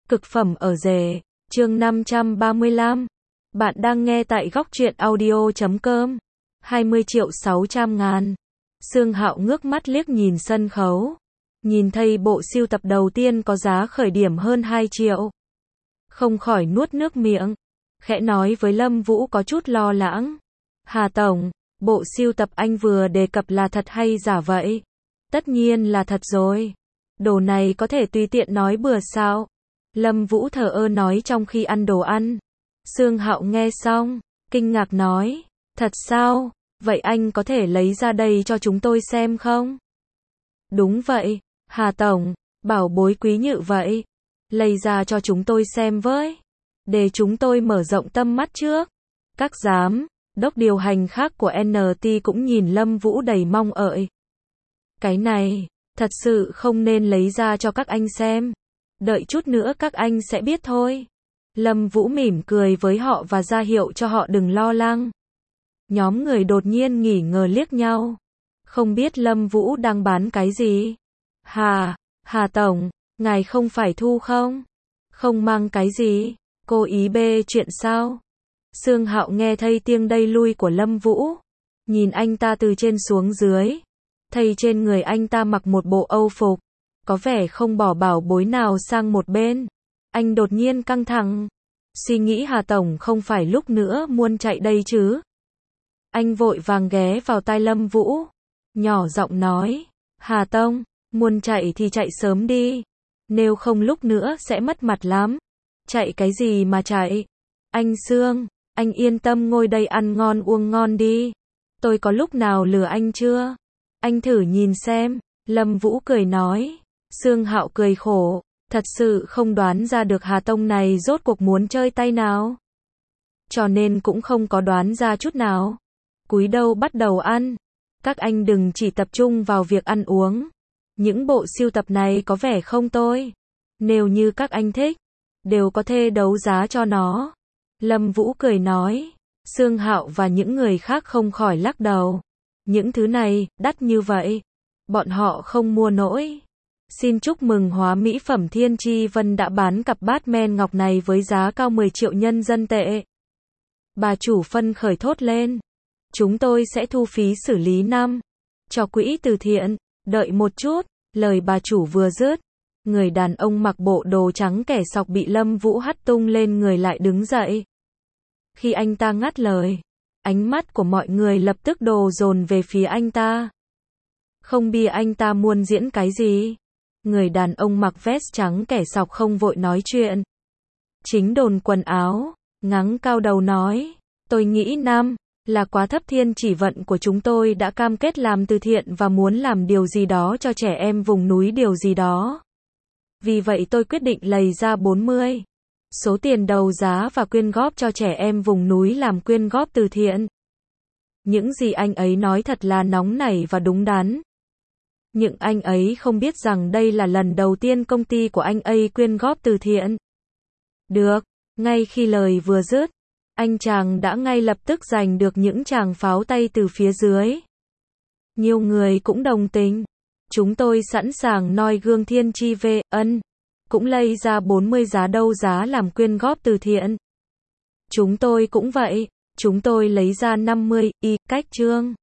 Cực phẩm ở rể, chương 535. Bạn đang nghe tại góc truyện audio.com. 20.600.000. Sương Hạo ngước mắt liếc nhìn sân khấu. Nhìn thấy bộ sưu tập đầu tiên có giá khởi điểm hơn 2 triệu. Không khỏi nuốt nước miệng. Khẽ nói với Lâm Vũ có chút lo lắng. Hà Tổng, bộ sưu tập anh vừa đề cập là thật hay giả vậy? Tất nhiên là thật rồi. Đồ này có thể tùy tiện nói bừa sao? Lâm Vũ thờ ơ nói trong khi ăn đồ ăn. Sương Hạo nghe xong, kinh ngạc nói, thật sao? Vậy anh có thể lấy ra đây cho chúng tôi xem không? Đúng vậy, Hà Tổng, bảo bối quý nhự vậy. Lấy ra cho chúng tôi xem với. Để chúng tôi mở rộng tâm mắt trước. Các giám đốc điều hành khác của NT cũng nhìn Lâm Vũ đầy mong ợi. Cái này, thật sự không nên lấy ra cho các anh xem. Đợi chút nữa các anh sẽ biết thôi. Lâm Vũ mỉm cười với họ và ra hiệu cho họ đừng lo lắng. Nhóm người đột nhiên nghỉ ngờ liếc nhau. Không biết Lâm Vũ đang bán cái gì? Hà Tổng, ngài không phải thu không? Không mang cái gì? Cô ý bê chuyện sao? Sương Hạo nghe thấy tiếng đây lui của Lâm Vũ. Nhìn anh ta từ trên xuống dưới. Thấy trên người anh ta mặc một bộ âu phục. Có vẻ không bỏ bảo bối nào sang một bên. Anh đột nhiên căng thẳng. Suy nghĩ Hà Tổng không phải lúc nữa muốn chạy đây chứ. Anh vội vàng ghé vào tai Lâm Vũ. Nhỏ giọng nói. Hà Tổng, muốn chạy thì chạy sớm đi. Nếu không lúc nữa sẽ mất mặt lắm. Chạy cái gì mà chạy? Anh Sương, anh yên tâm ngồi đây ăn ngon uống ngon đi. Tôi có lúc nào lừa anh chưa? Anh thử nhìn xem. Lâm Vũ cười nói. Sương Hạo cười khổ. Thật sự không đoán ra được Hà Tông này rốt cuộc muốn chơi tay nào. Cho nên cũng không có đoán ra chút nào. Cúi đầu bắt đầu ăn. Các anh đừng chỉ tập trung vào việc ăn uống. Những bộ sưu tập này có vẻ không tồi. Nếu như các anh thích, đều có thể đấu giá cho nó. Lâm Vũ cười nói. Sương Hạo và những người khác không khỏi lắc đầu. Những thứ này, đắt như vậy. Bọn họ không mua nổi. Xin chúc mừng hóa mỹ phẩm Thiên Chi Vân đã bán cặp bát men ngọc này với giá cao 10 triệu nhân dân tệ. Bà chủ phân khởi thốt lên. Chúng tôi sẽ thu phí xử lý cho quỹ từ thiện. Đợi một chút, lời bà chủ vừa dứt. Người đàn ông mặc bộ đồ trắng kẻ sọc bị Lâm Vũ hất tung lên người lại đứng dậy. Khi anh ta ngắt lời, ánh mắt của mọi người lập tức đổ dồn về phía anh ta. Không biết anh ta muốn diễn cái gì. Người đàn ông mặc vest trắng kẻ sọc không vội nói chuyện. Chính đồn quần áo, ngắng cao đầu nói. Tôi nghĩ là quá thấp. Thiên Chỉ Vận của chúng tôi đã cam kết làm từ thiện và muốn làm điều gì đó cho trẻ em vùng núi điều gì đó. Vì vậy tôi quyết định lấy ra 40 số tiền đầu giá và quyên góp cho trẻ em vùng núi làm quyên góp từ thiện. Những gì anh ấy nói thật là nóng nảy và đúng đắn. Nhưng anh ấy không biết rằng đây là lần đầu tiên công ty của anh ấy quyên góp từ thiện. Được, ngay khi lời vừa dứt, anh chàng đã ngay lập tức giành được những tràng pháo tay từ phía dưới. Nhiều người cũng đồng tình. Chúng tôi sẵn sàng noi gương Thiên Chi VN. Cũng lấy ra 40 giá đấu giá làm quyên góp từ thiện. Chúng tôi cũng vậy. Chúng tôi lấy ra 50 cách chương.